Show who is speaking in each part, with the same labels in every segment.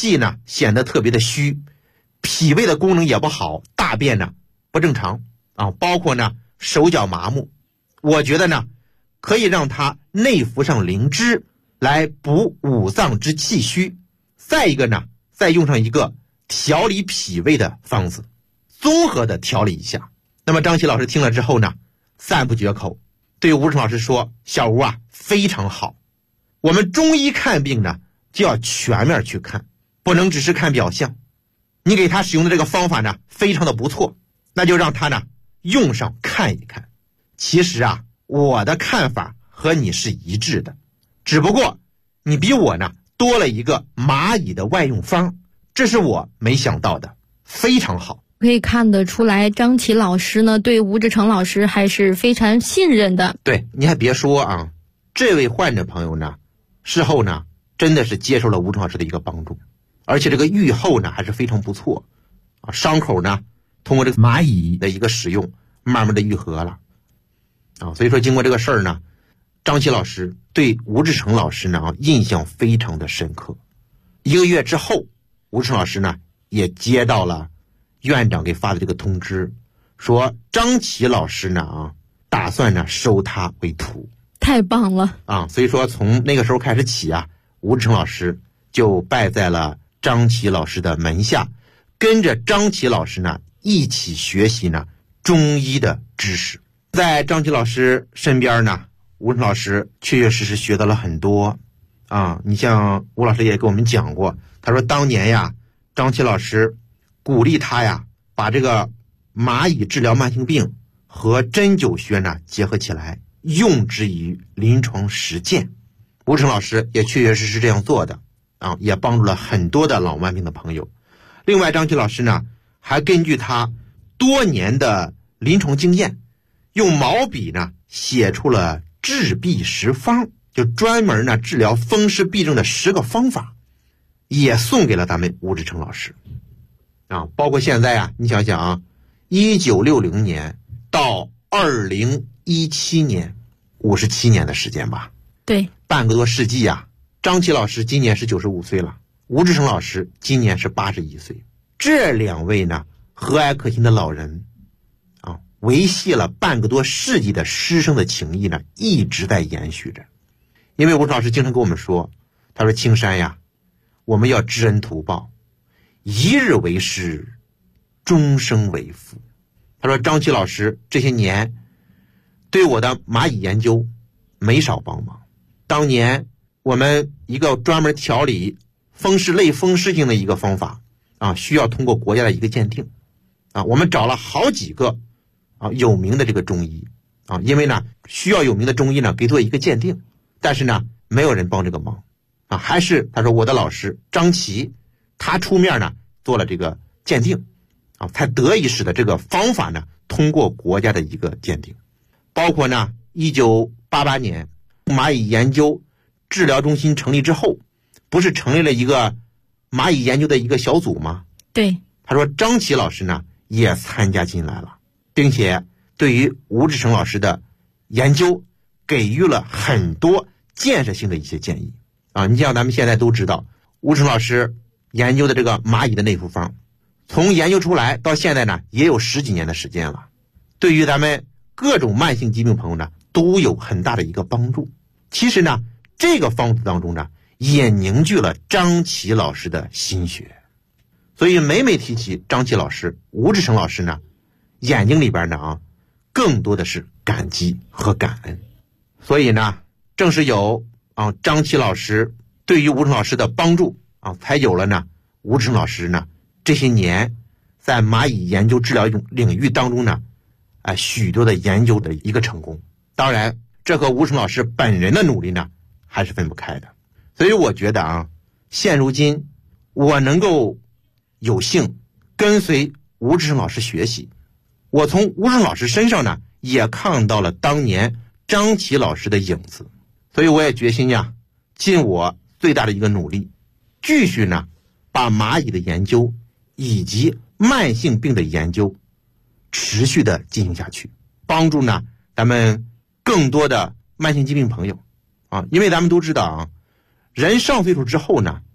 Speaker 1: 气呢显得特别的虚，脾胃的功能也不好，大便呢不正常啊，包括呢手脚麻木。我觉得呢可以让他内服上灵芝来补五脏之气虚，再一个呢再用上一个调理脾胃的方子，综合的调理一下。那么张琦老师听了之后呢赞不绝口，对吴志成老师说，小吴啊非常好，我们中医看病呢就要全面去看，不能只是看表象。你给他使用的这个方法呢非常的不错，那就让他呢用上看一看。其实啊我的看法和你是一致的，只不过你比我呢多了一个蚂蚁的外用方，这是我没想到的，非常好。
Speaker 2: 可以看得出来，张琦老师呢对吴志成老师还是非常信任的。
Speaker 1: 对，你还别说啊，这位患者朋友呢事后呢真的是接受了吴志成老师的一个帮助，而且这个愈后呢还是非常不错啊，伤口呢通过这个蚂蚁的一个使用慢慢的愈合了啊。所以说经过这个事儿呢，张琦老师对吴志成老师呢印象非常的深刻。1个月之后，吴志成老师呢也接到了院长给发的这个通知，说张琦老师呢打算呢收他为徒。
Speaker 2: 太棒了
Speaker 1: 啊！所以说从那个时候开始起啊，吴志成老师就拜在了张琦老师的门下，跟着张琦老师呢一起学习呢中医的知识。在张琦老师身边呢，吴志成老师确确实实学到了很多啊。你像吴老师也给我们讲过，他说当年呀，张琦老师鼓励他呀把这个蚂蚁治疗慢性病和针灸学呢结合起来，用之于临床实践。吴成老师也确确实实这样做的啊，也帮助了很多的老慢病的朋友。另外张琦老师呢还根据他多年的临床经验，用毛笔呢写出了治痹10方，就专门呢治疗风湿痹症的10个方法，也送给了咱们吴志成老师啊。包括现在啊，你想想啊，1960年到2017年，57年的时间吧。
Speaker 2: 对，
Speaker 1: 半个多世纪啊。张琦老师今年是95岁了，吴志成老师今年是81岁。这两位呢和蔼可亲的老人啊，维系了半个多世纪的师生的情谊呢一直在延续着。因为吴志成老师经常跟我们说，他说青山呀，我们要知恩图报，一日为师，终生为父。他说张琦老师这些年对我的蚂蚁研究没少帮忙。当年我们一个专门调理风湿类风湿性的一个方法啊，需要通过国家的一个鉴定啊，我们找了好几个啊有名的这个中医啊，因为呢需要有名的中医呢给做一个鉴定，但是呢没有人帮这个忙啊，还是他说我的老师张琦他出面呢做了这个鉴定啊，才得以使得这个方法呢通过国家的一个鉴定。包括呢1988年蚂蚁研究治疗中心成立之后，不是成立了一个蚂蚁研究的一个小组吗？
Speaker 2: 对，
Speaker 1: 他说张琦老师呢也参加进来了，并且对于吴志成老师的研究给予了很多建设性的一些建议啊。你像咱们现在都知道吴志成老师研究的这个蚂蚁的内服方，从研究出来到现在呢也有10几年的时间了，对于咱们各种慢性疾病朋友呢都有很大的一个帮助。其实呢这个方子当中呢也凝聚了张琦老师的心血，所以每每提起张琦老师，吴志成老师呢眼睛里边呢更多的是感激和感恩。所以呢正是有张琦老师对于吴志成老师的帮助啊，才有了呢吴志成老师呢这些年在蚂蚁研究治疗领域当中呢许多的研究的一个成功。当然这和吴志成老师本人的努力呢还是分不开的。所以我觉得现如今我能够有幸跟随吴志成老师学习，我从吴志成老师身上呢也看到了当年张琦老师的影子。所以我也决心呀尽我最大的一个努力，继续呢把蚂蚁的研究以及慢性病的研究持续的进行下去，帮助呢咱们更多的慢性疾病朋友啊。因为咱们都知道人上岁数之后呢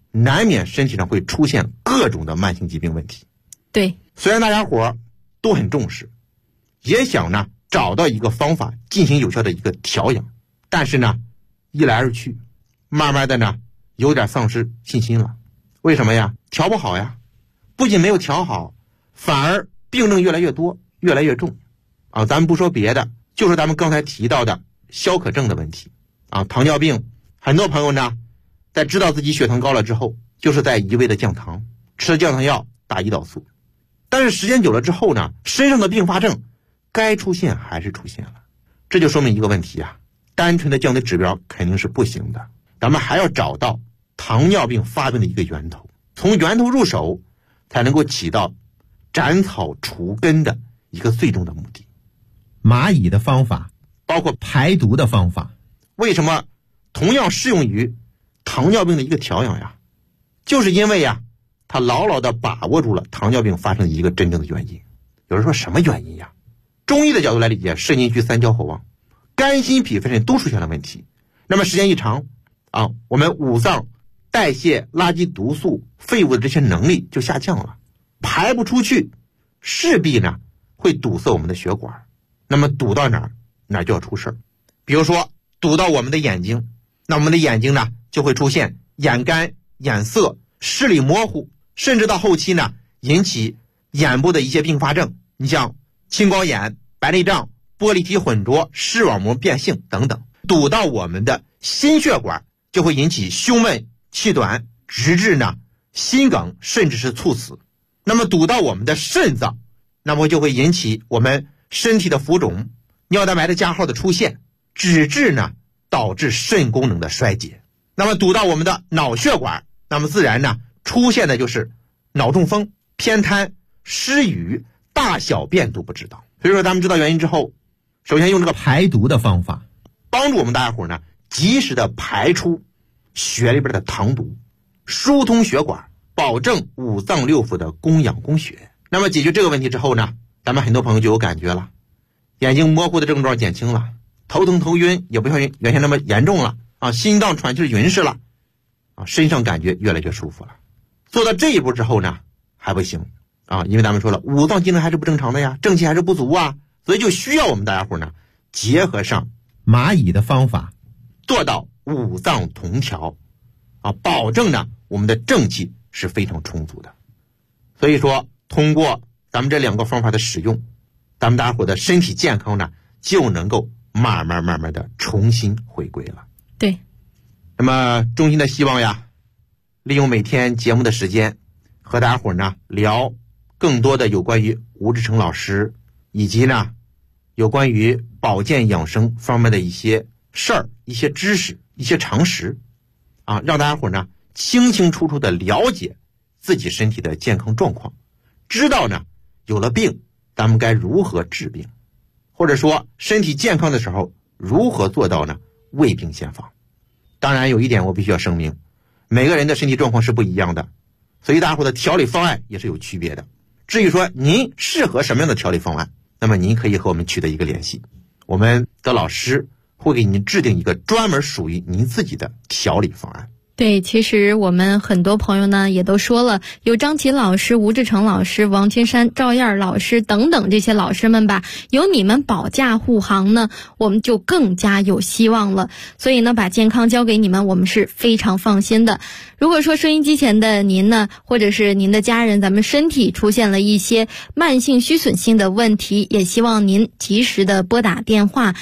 Speaker 1: 难免身体上会出现各种的慢性疾病问题。
Speaker 2: 对，
Speaker 1: 虽然大家伙都很重视，也想呢找到一个方法进行有效的一个调养，但是呢一来二去，慢慢的呢有点丧失信心了。为什么呀？调不好呀，不仅没有调好，反而病症越来越多，越来越重啊！咱们不说别的，就说咱们刚才提到的消渴症的问题啊，糖尿病，很多朋友呢在知道自己血糖高了之后，就是在一味的降糖，吃降糖药，打胰岛素，但是时间久了之后呢，身上的并发症该出现还是出现了。这就说明一个问题啊，单纯的降低指标肯定是不行的，咱们还要找到糖尿病发病的一个源头，从源头入手，才能够起到斩草除根的一个最终的目的。
Speaker 3: 蚂蚁的方法，包括排毒的方法，
Speaker 1: 为什么同样适用于糖尿病的一个调养呀？就是因为呀，它牢牢地把握住了糖尿病发生的一个真正的原因。有人说什么原因呀？中医的角度来理解，肾阴虚三焦火旺，肝心脾肺肾都出现了问题。那么时间一长啊，我们五脏代谢垃圾毒素废物的这些能力就下降了，排不出去，势必呢会堵塞我们的血管。那么堵到哪儿就要出事儿。比如说堵到我们的眼睛，那我们的眼睛呢就会出现眼干、眼涩、视力模糊，甚至到后期呢引起眼部的一些并发症，你像青光眼、白内障、玻璃体混浊、视网膜变性等等。堵到我们的心血管，就会引起胸闷、气短，直至呢心梗，甚至是猝死。那么堵到我们的肾脏，那么就会引起我们身体的浮肿、尿蛋白的加号的出现，直至呢导致肾功能的衰竭。那么堵到我们的脑血管，那么自然呢出现的就是脑中风、偏瘫、失语、大小便都不知道。所以说咱们知道原因之后，首先用这个
Speaker 3: 排毒的方法，
Speaker 1: 帮助我们大家伙呢及时的排出血里边的糖毒，疏通血管，保证五脏六腑的供氧供血。那么解决这个问题之后呢，咱们很多朋友就有感觉了，眼睛模糊的症状减轻了，头疼头晕也不像原先那么严重了啊，心脏喘气匀实了啊，身上感觉越来越舒服了。做到这一步之后呢还不行啊，因为咱们说了，五脏机能还是不正常的呀，正气还是不足啊，所以就需要我们大家伙呢结合上
Speaker 3: 蚂蚁的方法，
Speaker 1: 做到五脏同调啊，保证呢我们的正气是非常充足的。所以说通过咱们这两个方法的使用，咱们大家伙的身体健康呢就能够慢慢的重新回归了。
Speaker 2: 对，
Speaker 1: 那么衷心的希望呀，利用每天节目的时间和大家伙呢聊更多的有关于吴志成老师以及呢有关于保健养生方面的一些事儿、一些知识、一些常识啊，让大家伙呢清清楚楚的了解自己身体的健康状况，知道呢有了病咱们该如何治病，或者说身体健康的时候如何做到呢未病先防。当然有一点我必须要声明，每个人的身体状况是不一样的，所以大家伙的调理方案也是有区别的。至于说您适合什么样的调理方案，那么您可以和我们取得一个联系，我们的老师会给您制定一个专门属于您自己的调理方案。
Speaker 2: 对，其实我们很多朋友呢也都说了，有张琦老师、吴志成老师、王金山、赵燕老师等等这些老师们吧，有你们保驾护航呢，我们就更加有希望了。所以呢，把健康交给你们，我们是非常放心的。如果说收音机前的您呢，或者是您的家人，咱们身体出现了一些慢性虚损性的问题，也希望您及时的拨打电话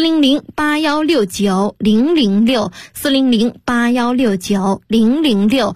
Speaker 2: 400-8169-006 400-8169-006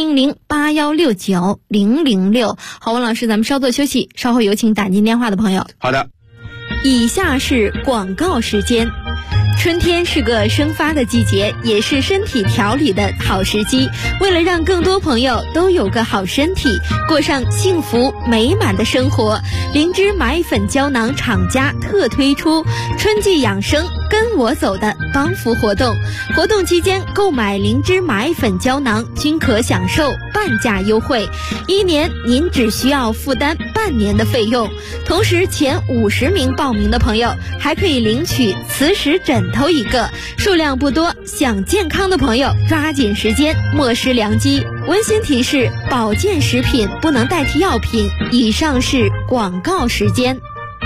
Speaker 2: 400-8169-006。好，王老师，咱们稍作休息，稍后有请打进电话的朋友。
Speaker 1: 好的，
Speaker 2: 以下是广告时间。春天是个生发的季节，也是身体调理的好时机。为了让更多朋友都有个好身体，过上幸福美满的生活，灵芝买粉胶囊厂家特推出春季养生跟我走的帮扶活动。活动期间购买灵芝麻粉胶囊均可享受半价优惠，1年您只需要负担半年的费用。同时前50名报名的朋友还可以领取磁石枕头1个，数量不多，想健康的朋友抓紧时间，莫失良机。温馨提示：保健食品不能代替药品。以上是广告时间。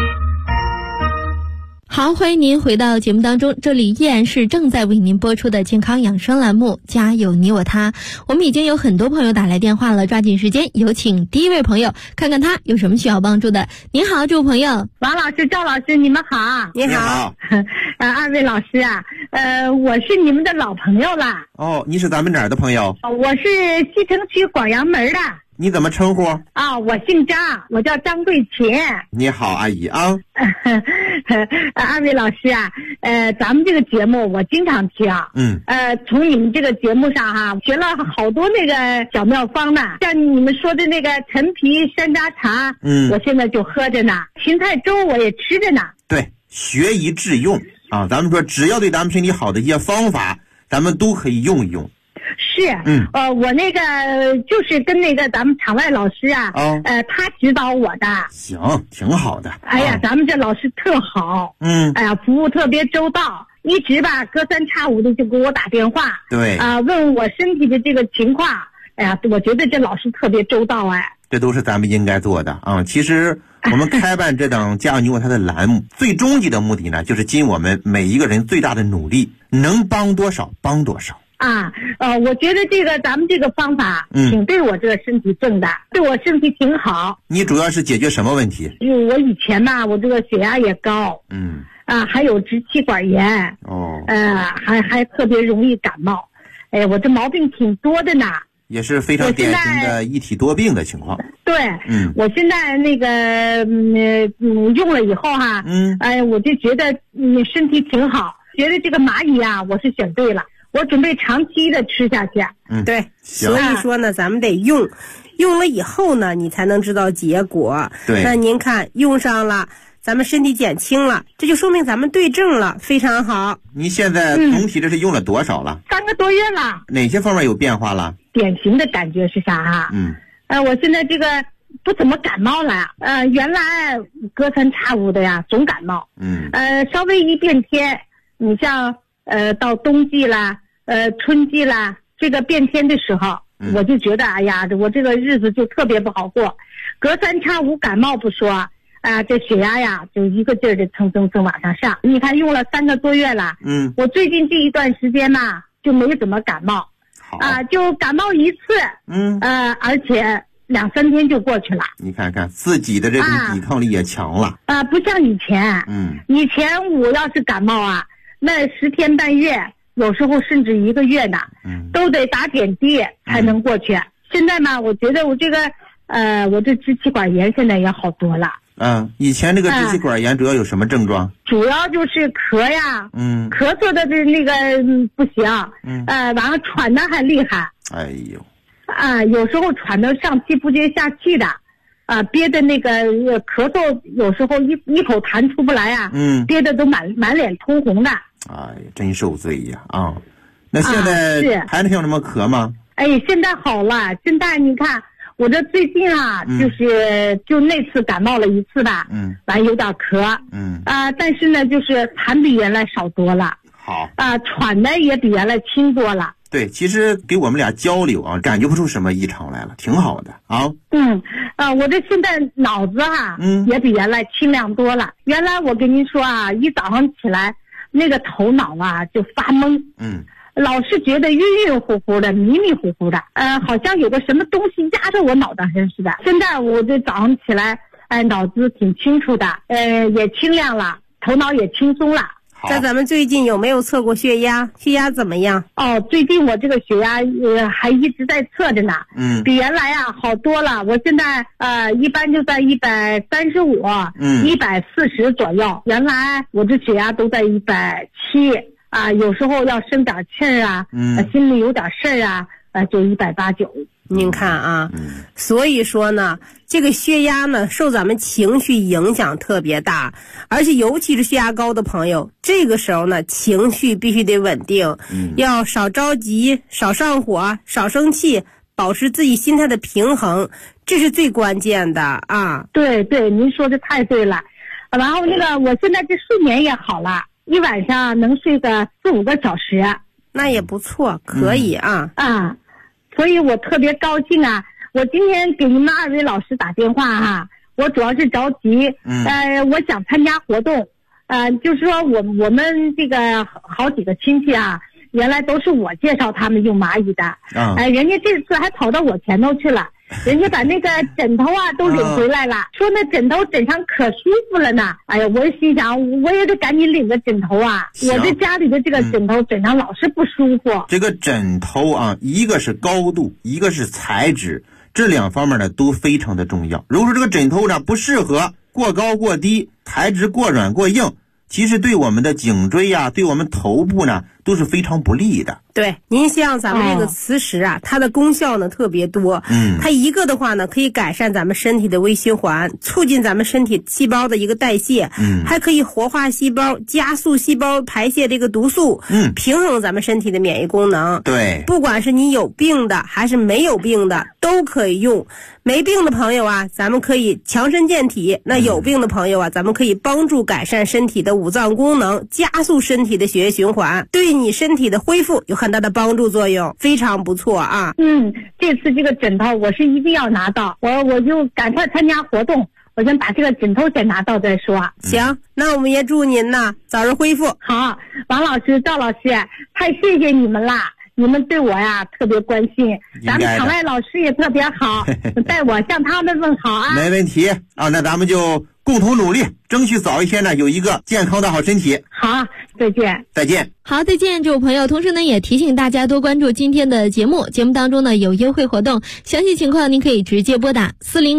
Speaker 2: 好，欢迎您回到节目当中，这里依然是正在为您播出的健康养生栏目，家有你我他。我们已经有很多朋友打来电话了，抓紧时间有请第一位朋友，看看他有什么需要帮助的。您好，这位朋友。
Speaker 4: 王老师、赵老师，你们好。
Speaker 1: 你好。
Speaker 4: 二位老师啊，我是你们的老朋友了。
Speaker 1: 哦，你是咱们哪儿的朋友？
Speaker 4: 我是西城区广阳门的。
Speaker 1: 你怎么称呼？
Speaker 4: 我姓张，我叫张桂琴。
Speaker 1: 你好，阿姨啊。
Speaker 4: 二位老师啊，咱们这个节目我经常听。从你们这个节目上哈，学了好多那个小妙方呢，像你们说的那个陈皮山楂茶，我现在就喝着呢。芹菜粥我也吃着呢。
Speaker 1: 对，学以致用啊，咱们说只要对咱们身体好的一些方法，咱们都可以用一用。
Speaker 4: 是，我那个就是跟那个咱们场外老师啊，他指导我的。
Speaker 1: 行，挺好的。
Speaker 4: 哎呀，咱们这老师特好，哎呀，服务特别周到，一直吧隔三差五的就给我打电话，
Speaker 1: 对，
Speaker 4: 问我身体的这个情况。哎呀，我觉得这老师特别周到哎。
Speaker 1: 这都是咱们应该做的啊。其实我们开办这档家有你我他的栏目，最终极的目的呢，就是尽我们每一个人最大的努力，能帮多少帮多少。
Speaker 4: 我觉得这个咱们这个方法，挺对我这个身体正的，对我身体挺好。
Speaker 1: 你主要是解决什么问题？
Speaker 4: 我以前吧，我这个血压也高，还有支气管炎，还特别容易感冒，哎，我这毛病挺多的呢。也是非常典型的一体多病的情况。对，我现在那个用了以后哈，我就觉得身体挺好，觉得这个蚂蚁啊，我是选对了。我准备长期的吃下去。
Speaker 5: 对，所以说呢，咱们得用了以后呢，你才能知道结果。对，那您看用上了，咱们身体减轻了，这就说明咱们对症了，非常好。你现在总体这是用了多少了？3个多月了。哪些方面有变化了？典型的感觉是啥哈？我现在这个不怎么感冒了。原来隔三差五的呀，总感冒。稍微一变天，你像到冬季啦，春季啦，这个变天的时候，我就觉得哎呀，我这个日子就特别不好过。隔三差五感冒不说，这血压呀就一个劲儿的蹭往上上。你看用了3个多月了，我最近这一段时间嘛就没怎么感冒，就感冒一次，而且2-3天就过去了。你看看自己的这种抵抗力也强了。不像以前，以前我要是感冒啊，那10天半月，有时候甚至1个月呢，都得打点滴才能过去。现在嘛，我觉得我这个，我这支气管炎现在也好多了。以前这个支气管炎主要有什么症状？主要就是咳呀，咳嗽的那个不行，完了喘的还厉害。哎呦，有时候喘得上气不接下气的。憋的那个咳嗽，有时候一口痰出不来啊，憋的都满脸通红的。哎，真受罪呀！那现在还能像什么咳吗？哎，现在好了。现在你看我这最近啊，就那次感冒了一次吧，完有点咳，但是呢，就是痰比原来少多了。好，喘的也比原来轻多了。对，其实给我们俩交流啊，感觉不出什么异常来了，挺好的啊。我这现在脑子啊，也比原来清亮多了。原来我跟您说啊，一早上起来，那个头脑啊就发懵，老是觉得晕晕乎乎的、迷迷糊糊的，好像有个什么东西压着我脑袋上似的。现在我这早上起来，脑子挺清楚的，也清亮了，头脑也轻松了。那咱们最近有没有测过血压？血压怎么样？最近我这个血压还一直在测着呢，比原来啊好多了。我现在一般就在135、140左右。原来我这血压都在170有时候要生点气儿啊，心里有点事儿啊，就189。 您看啊，所以说呢，这个血压呢受咱们情绪影响特别大，而且尤其是血压高的朋友，这个时候呢情绪必须得稳定，要少着急，少上火，少生气，保持自己心态的平衡，这是最关键的啊。
Speaker 4: 对对，您说的太对了。然后我现在这睡眠也好了，一晚上能睡个4-5个小时，
Speaker 5: 那也不错，可以啊。
Speaker 4: 所以我特别高兴啊！我今天给你们2位老师打电话哈，我主要是着急，我想参加活动，就是说我们这个好几个亲戚啊，原来都是我介绍他们用蚂蚁的，人家这次还跑到我前头去了。人家把那个枕头啊都领回来了，说那枕头枕上可舒服了呢。哎呀，我心想我也得赶紧领个枕头啊，我这家里的这个枕头枕上老是不舒服。
Speaker 1: 这个枕头啊，一个是高度，一个是材质，这2方面呢都非常的重要。如果说这个枕头呢不适合，过高过低，材质过软过硬，其实对我们的颈椎啊，对我们头部呢都是非常不利的。
Speaker 5: 对，您像咱们这个磁石啊，它的功效呢特别多。它一个的话呢，可以改善咱们身体的微循环，促进咱们身体细胞的一个代谢，还可以活化细胞，加速细胞排泄这个毒素，平衡咱们身体的免疫功能。
Speaker 1: 对，
Speaker 5: 不管是你有病的还是没有病的都可以用。没病的朋友啊，咱们可以强身健体；那有病的朋友啊，咱们可以帮助改善身体的五脏功能，加速身体的血液循环，对你身体的恢复有很大的帮助作用，非常不错啊。
Speaker 4: 这次这个枕头我是一定要拿到，我就赶快参加活动，我先把这个枕头先拿到再说。
Speaker 5: 行，那我们也祝您呢早日恢复。
Speaker 4: 好，王老师、赵老师，太谢谢你们啦！你们对我呀特别关心，咱们场外老师也特别好，带我向他们问好啊。
Speaker 1: 没问题啊，那咱们就共同努力，争取早一天呢有一个健康的好身体。
Speaker 4: 好，再见。
Speaker 1: 再见。
Speaker 2: 好，再见，这位朋友。同时呢，也提醒大家多关注今天的节目，节目当中呢有优惠活动，详细情况您可以直接拨打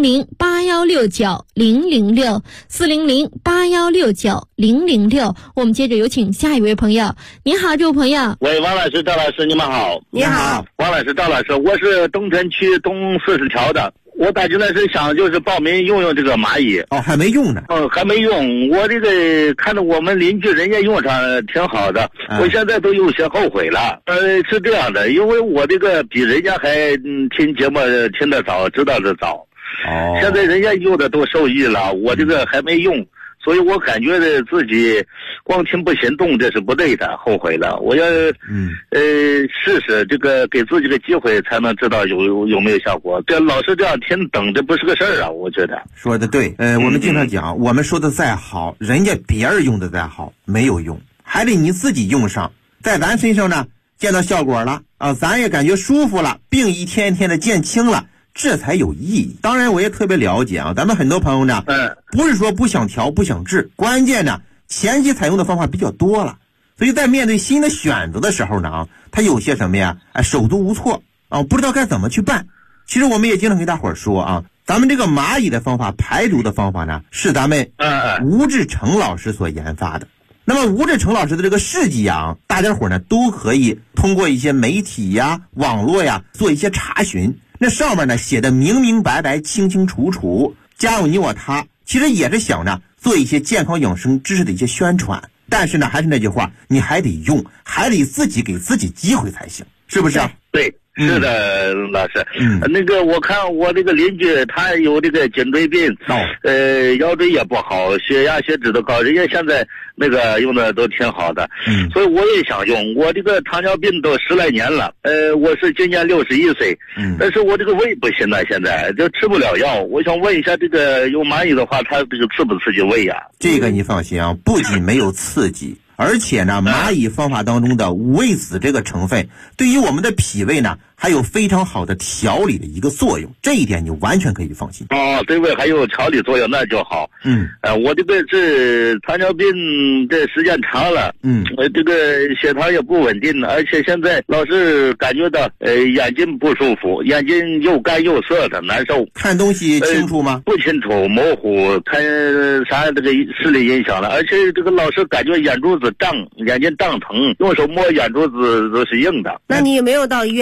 Speaker 2: 400-8169-006，400-8169-006。我们接着有请下一位朋友。你好，这位朋友。
Speaker 6: 喂，王老师、赵老师，你们好。
Speaker 5: 你好，
Speaker 6: 王老师、赵老师，我是东城区东40条的。我打进来是想就是报名用这个蚂蚁。
Speaker 1: 还没用呢。
Speaker 6: 还没用。我这个看着我们邻居人家用上挺好的，我现在都有些后悔了。是这样的，因为我这个比人家还听节目听得早，知道的早。现在人家用的都受益了，我这个还没用。所以我感觉自己光听不行动，这是不对的，后悔了。我要试试这个，给自己个机会，才能知道有没有效果。这老是这样听等，这不是个事儿啊，我觉得。
Speaker 1: 说的对，我们经常讲，我们说的再好，人家别人用的再好，没有用，还得你自己用上，在咱身上呢见到效果了啊，咱也感觉舒服了，病一天天的见轻了。这才有意义。当然我也特别了解啊，咱们很多朋友呢不是说不想调不想治，关键呢前期采用的方法比较多了，所以在面对新的选择的时候呢他有些什么呀手足无措啊，不知道该怎么去办。其实我们也经常跟大伙儿说啊，咱们这个蚂蚁的方法，排毒的方法呢是咱们吴志成老师所研发的。那么吴志成老师的这个事迹啊，大家伙呢都可以通过一些媒体呀、网络呀做一些查询，那上面呢写的明明白白、清清楚楚，加有你我他，其实也是想着做一些健康养生知识的一些宣传。但是呢，还是那句话，你还得用，还得自己给自己机会才行，是不是？
Speaker 6: 对。是的，老师。那个我看我这个邻居他有这个颈椎病，腰椎也不好，血压血脂都高，人家现在那个用的都挺好的。所以我也想用。我这个糖尿病都10来年了，我是今年61岁，但是我这个胃不行了，现在就吃不了药。我想问一下，这个用蚂蚁的话，它这个刺不刺激胃呀？
Speaker 1: 这个你放心啊，不仅没有刺激。而且呢，蚂蚁方法当中的五味子这个成分，对于我们的脾胃呢，还有非常好的调理的一个作用，这一点你完全可以放心。
Speaker 6: 对胃还有调理作用，那就好。我这个是糖尿病，这时间长了，这个血糖也不稳定了，而且现在老是感觉到眼睛不舒服，眼睛又干又涩的，难受。
Speaker 1: 看东西清楚吗？
Speaker 6: 不清楚，模糊，看啥这个视力影响了，而且这个老是感觉眼珠子胀，眼睛胀疼，用手摸眼珠子都是硬的。
Speaker 5: 那你有没有到医院去做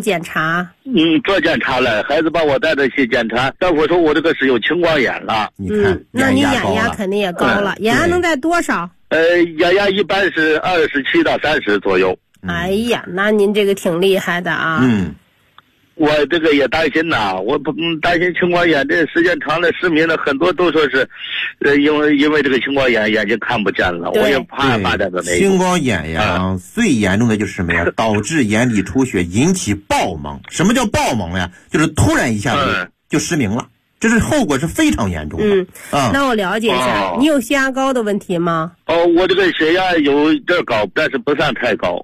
Speaker 5: 检查？
Speaker 6: 做检查了，孩子把我带着去检查，大夫说我这个是有青光眼了。
Speaker 3: 你看，
Speaker 5: 那你眼压肯定也高了，眼压能在多少？
Speaker 6: 眼压一般是27到30左右。
Speaker 5: 哎呀，那您这个挺厉害的啊。
Speaker 6: 我这个也担心呐，我不担心青光眼，这时间长了失明了，很多都说是，因为这个青光眼眼睛看不见了，我也怕发展到那个。
Speaker 3: 青光眼呀，最严重的就是什么呀？导致眼底出血，引起暴盲。什么叫暴盲呀？就是突然一下子就失明了，这是后果是非常严重的。
Speaker 5: 那我了解一下，你有血压高的问题吗？
Speaker 6: 我这个血压有点高，但是不算太高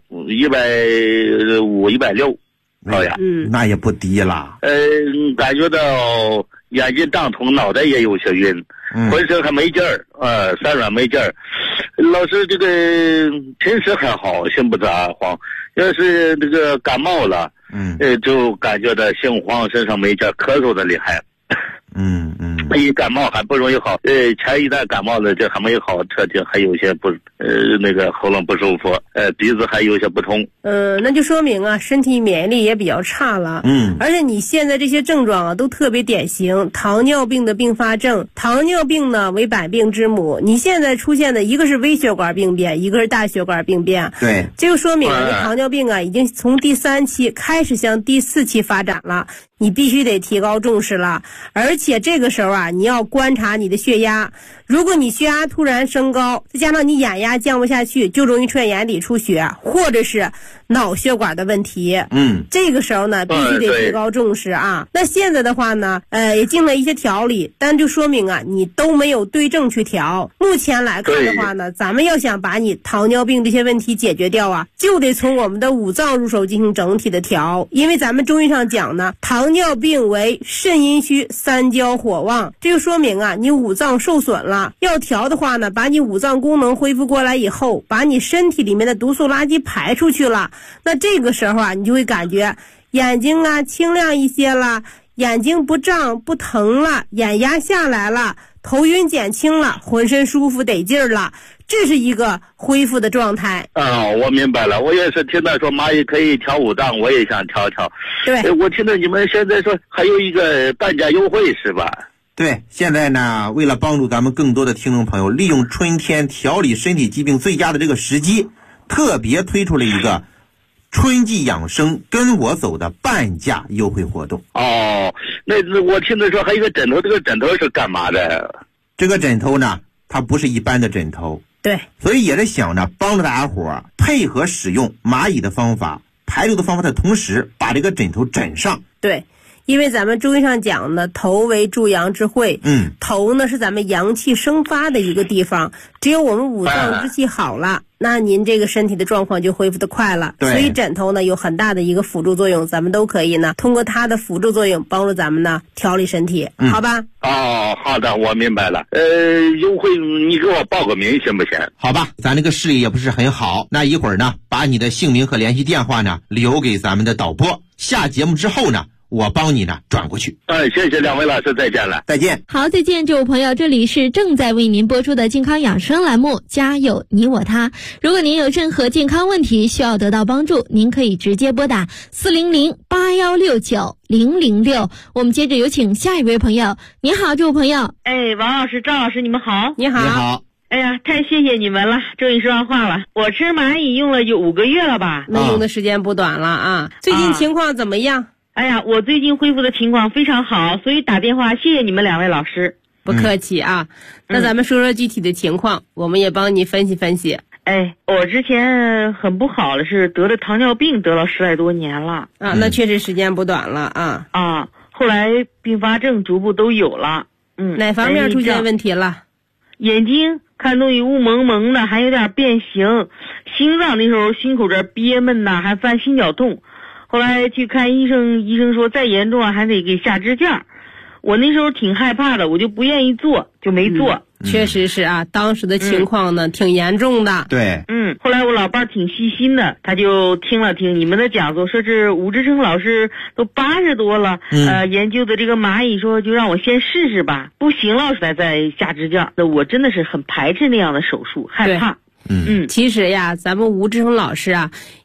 Speaker 6: ，150、160。
Speaker 3: 那也不低了。
Speaker 6: 感觉到眼睛胀痛，脑袋也有些晕，浑身还没劲儿，酸软没劲儿。老师，这个平时还好，心不咋慌，要是这个感冒了，就感觉到心慌，身上没劲儿，咳嗽的厉害。一感冒还不容易好，前一段感冒了，这还没好彻底，还有些那个喉咙不舒服，鼻子还有些不通。
Speaker 5: 那就说明啊，身体免疫力也比较差了。而且你现在这些症状啊，都特别典型，糖尿病的并发症。糖尿病呢为百病之母，你现在出现的一个是微血管病变，一个是大血管病变。
Speaker 3: 对，
Speaker 5: 这就说明这糖尿病啊，已经从第3期开始向第4期发展了。你必须得提高重视了，而且这个时候啊，你要观察你的血压。如果你血压突然升高，再加上你眼压降不下去，就容易出现眼底出血，或者是脑血管的问题。这个时候呢，必须得提高重视啊。那现在的话呢，也进了一些调理，但就说明啊，你都没有对症去调。目前来看的话呢，咱们要想把你糖尿病这些问题解决掉啊，就得从我们的五脏入手进行整体的调。因为咱们中医上讲呢，糖尿病为肾阴虚三焦火旺，这就说明啊，你五脏受损了。要调的话呢，把你五脏功能恢复过来以后，把你身体里面的毒素垃圾排出去了，那这个时候啊，你就会感觉眼睛啊清亮一些了，眼睛不胀不疼了，眼压下来了，头晕减轻了，浑身舒服得劲儿了，这是一个恢复的状态。
Speaker 6: 我明白了，我也是听到说蚂蚁可以调五脏，我也想调。
Speaker 5: 对，
Speaker 6: 我听到你们现在说还有一个半价优惠是吧？
Speaker 3: 对，现在呢，为了帮助咱们更多的听众朋友利用春天调理身体疾病最佳的这个时机，特别推出了一个春季养生跟我走的半价优惠活动。
Speaker 6: 那我听他说还有一个枕头，这个枕头是干嘛的？
Speaker 3: 这个枕头呢，它不是一般的枕头。
Speaker 5: 对，
Speaker 3: 所以也是想着帮着大家伙配合使用蚂蚁的方法、排毒的方法的同时，把这个枕头枕上。
Speaker 5: 对。因为咱们中医上讲呢，头为助阳之会，头呢是咱们阳气生发的一个地方，只有我们五脏之气好了，那您这个身体的状况就恢复得快了。所以枕头呢有很大的一个辅助作用，咱们都可以呢通过它的辅助作用帮助咱们呢调理身体，好吧？
Speaker 6: 好的，我明白了。优惠你给我报个名行不行？
Speaker 3: 好吧，咱这个视力也不是很好，那一会儿呢把你的姓名和联系电话呢留给咱们的导播，下节目之后呢我帮你呢转过去。
Speaker 6: 谢谢两位老师，再见了。
Speaker 3: 再见。
Speaker 2: 好，再见，这位朋友，这里是正在为您播出的健康养生栏目，家有你我他。如果您有任何健康问题需要得到帮助，您可以直接拨打400-8169-006。我们接着有请下一位朋友。你好，这位朋友。
Speaker 7: 王老师、赵老师，你们好。
Speaker 5: 你好。
Speaker 3: 你好。
Speaker 7: 哎呀，太谢谢你们了，终于说上话了。我吃蚂蚁用了有5个月了吧？
Speaker 5: 那用的时间不短了啊。最近情况怎么样？
Speaker 7: 哎呀，我最近恢复的情况非常好，所以打电话谢谢你们2位老师。
Speaker 5: 不客气啊。那咱们说说具体的情况，我们也帮你分析分析。
Speaker 7: 我之前很不好的是得了糖尿病，得了10来多年了。
Speaker 5: 那确实时间不短了啊。
Speaker 7: 后来并发症逐步都有了。
Speaker 5: 哪方面出现问题了？
Speaker 7: 眼睛看东西雾蒙蒙的，还有点变形。心脏那时候心口这憋闷呐，还犯心绞痛。后来去看医生，医生说再严重还得给下支架。我那时候挺害怕的，我就不愿意做，就没做。
Speaker 5: 确实是啊，当时的情况呢挺严重的。
Speaker 3: 对。
Speaker 7: 后来我老伴儿挺细心的，他就听了听你们的讲座，说是吴志成老师都80多了，研究的这个蚂蚁，说就让我先试试吧，不行了再下支架。那我真的是很排斥那样的手术，害怕。
Speaker 5: 其实呀，咱们吴志成老师啊，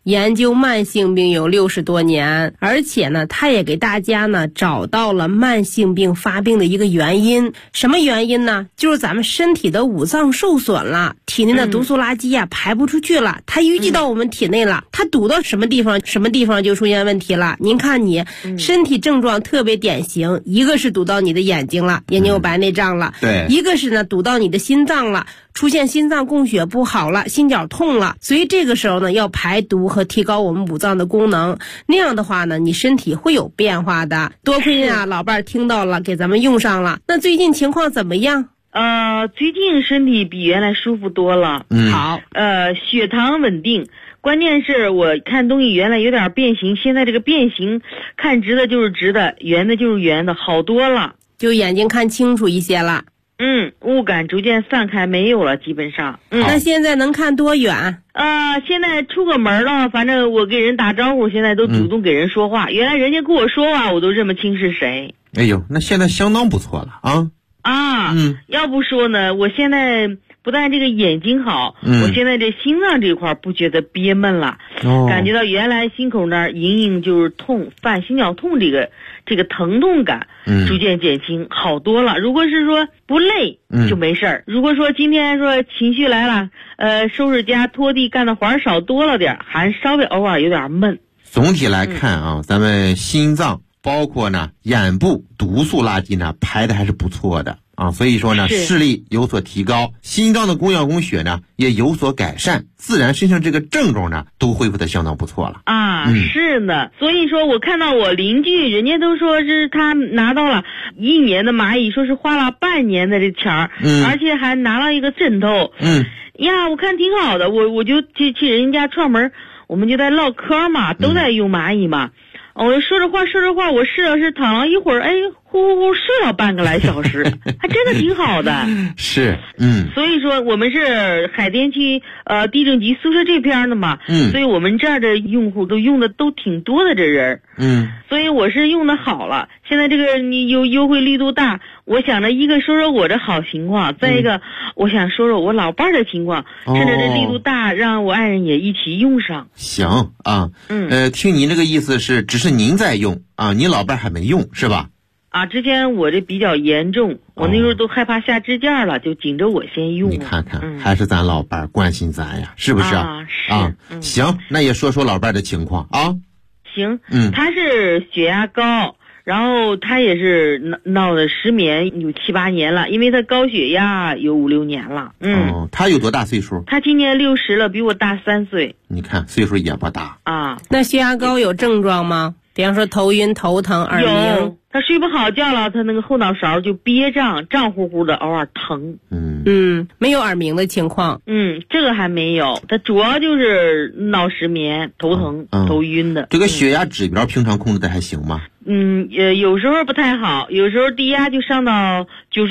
Speaker 5: 研究慢性病有60多年，而且呢，他也给大家呢找到了慢性病发病的一个原因。什么原因呢？就是咱们身体的五脏受损了，体内的毒素垃圾排不出去了，它淤积到我们体内了，它堵到什么地方，什么地方就出现问题了。您看你身体症状特别典型，一个是堵到你的眼睛了，眼睛有白内障了，
Speaker 3: 对，
Speaker 5: 一个是呢堵到你的心脏了，出现心脏供血不好了，心绞痛了。所以这个时候呢，要排毒和提高我们五脏的功能，那样的话呢，你身体会有变化的。多亏啊老伴儿听到了，给咱们用上了。那最近情况怎么样？
Speaker 7: 最近身体比原来舒服多了。
Speaker 5: 好。
Speaker 7: 血糖稳定，关键是我看东西原来有点变形，现在这个变形看直的就是直的，圆的就是圆的，好多了，
Speaker 5: 就眼睛看清楚一些了。
Speaker 7: 雾感逐渐散开，没有了，基本上。
Speaker 5: 那现在能看多远？
Speaker 7: 现在出个门了，反正我给人打招呼，现在都主动给人说话。原来人家跟我说话，我都认不清是谁。
Speaker 3: 哎呦，那现在相当不错了啊！
Speaker 7: 要不说呢，我现在不但这个眼睛好，我现在这心脏这块不觉得憋闷了，感觉到原来心口那儿隐隐就是痛，犯心绞痛这个疼痛感逐渐减轻，好多了。如果是说不累就没事儿，如果说今天说情绪来了，收拾家拖地干的活儿少多了点，还稍微偶尔有点闷。
Speaker 3: 总体来看啊，咱们心脏包括呢眼部毒素垃圾呢排的还是不错的啊，所以说呢视力有所提高，心脏的供氧供血呢也有所改善，自然身上这个症状呢都恢复的相当不错了
Speaker 7: 是的。所以说我看到我邻居人家都说是他拿到了1年的蚂蚁，说是花了半年的这钱儿，而且还拿了一个枕头呀，我看挺好的，我就去人家串门，我们就在唠嗑嘛，都在用蚂蚁嘛。我说着话，我试了试，躺了一会儿，呼呼睡了半个来小时，还真的挺好的。
Speaker 3: 是，
Speaker 7: 所以说我们是海淀区地政局宿舍这边的嘛，所以我们这儿的用户都用的都挺多的这人，所以我是用的好了。现在这个你优惠力度大，我想着一个说说我这好情况，再一个我想说说我老伴儿的情况，趁着这力度大，让我爱人也一起用上。
Speaker 3: 行啊，听您这个意思是，只是您在用啊，您老伴儿还没用是吧？
Speaker 7: 之前我这比较严重，我那时候都害怕下支架了，就紧着我先用。
Speaker 3: 你看看，还是咱老伴儿关心咱呀，是不是
Speaker 7: 是
Speaker 3: 行，那也说说老伴儿的情况啊。
Speaker 7: 行，他是血压高，然后他也是闹的失眠有7、8年了，因为他高血压有5、6年了。
Speaker 3: 他有多大岁数？
Speaker 7: 他今年60了，比我大3岁。
Speaker 3: 你看岁数也不大
Speaker 5: 那血压高有症状吗？比方说头晕、头疼、耳鸣。
Speaker 7: 他睡不好觉了，他那个后脑勺就憋胀乎乎的，偶尔疼。
Speaker 5: 没有耳鸣的情况。
Speaker 7: 这个还没有，他主要就是闹失眠、头疼、头晕的。
Speaker 3: 这个血压指标平常控制的还行吗？
Speaker 7: 有时候不太好，有时候低压就上到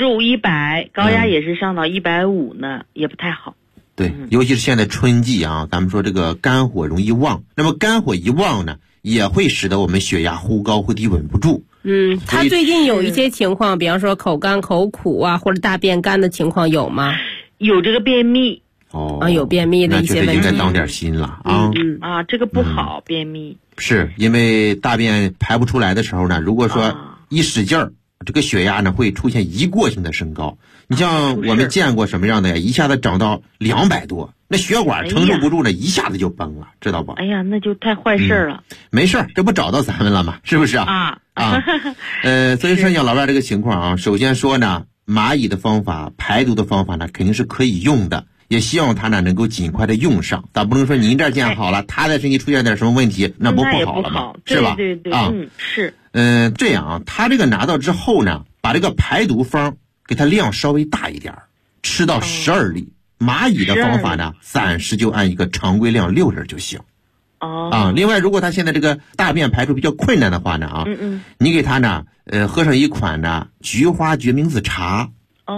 Speaker 7: 95、100，高压也是上到150呢，也不太好。
Speaker 3: 对，尤其是现在春季啊，咱们说这个肝火容易旺，那么肝火一旺呢，也会使得我们血压忽高忽低稳不住。
Speaker 5: 他最近有一些情况，比方说口干口苦啊，或者大便干的情况有吗？
Speaker 7: 有这个便秘。
Speaker 5: 有便秘的一些问题，
Speaker 3: 那应该当点心了啊。
Speaker 7: 这个不好，便秘。
Speaker 3: 是因为大便排不出来的时候呢，如果说一使劲儿，这个血压呢会出现一过性的升高。你像我们见过什么样的呀？一下子涨到200多，那血管承受不住呢，一下子就崩了，知道不？
Speaker 7: 哎呀，那就太坏事了。
Speaker 3: 没事儿，这不找到咱们了吗？是不是所以说像老伴这个情况啊，首先说呢，蚂蚁的方法、排毒的方法呢，肯定是可以用的，也希望他呢能够尽快的用上。咱不能说您这见好了，他在身体出现点什么问题，那不好了吗？是吧？
Speaker 7: 对，是。
Speaker 3: 这样啊，他这个拿到之后呢，把这个排毒方给它量稍微大一点，吃到12粒。蚂蚁的方法呢，暂时就按一个常规量6粒就行。另外，如果他现在这个大便排出比较困难的话呢，你给他呢，喝上一款呢菊花决明子茶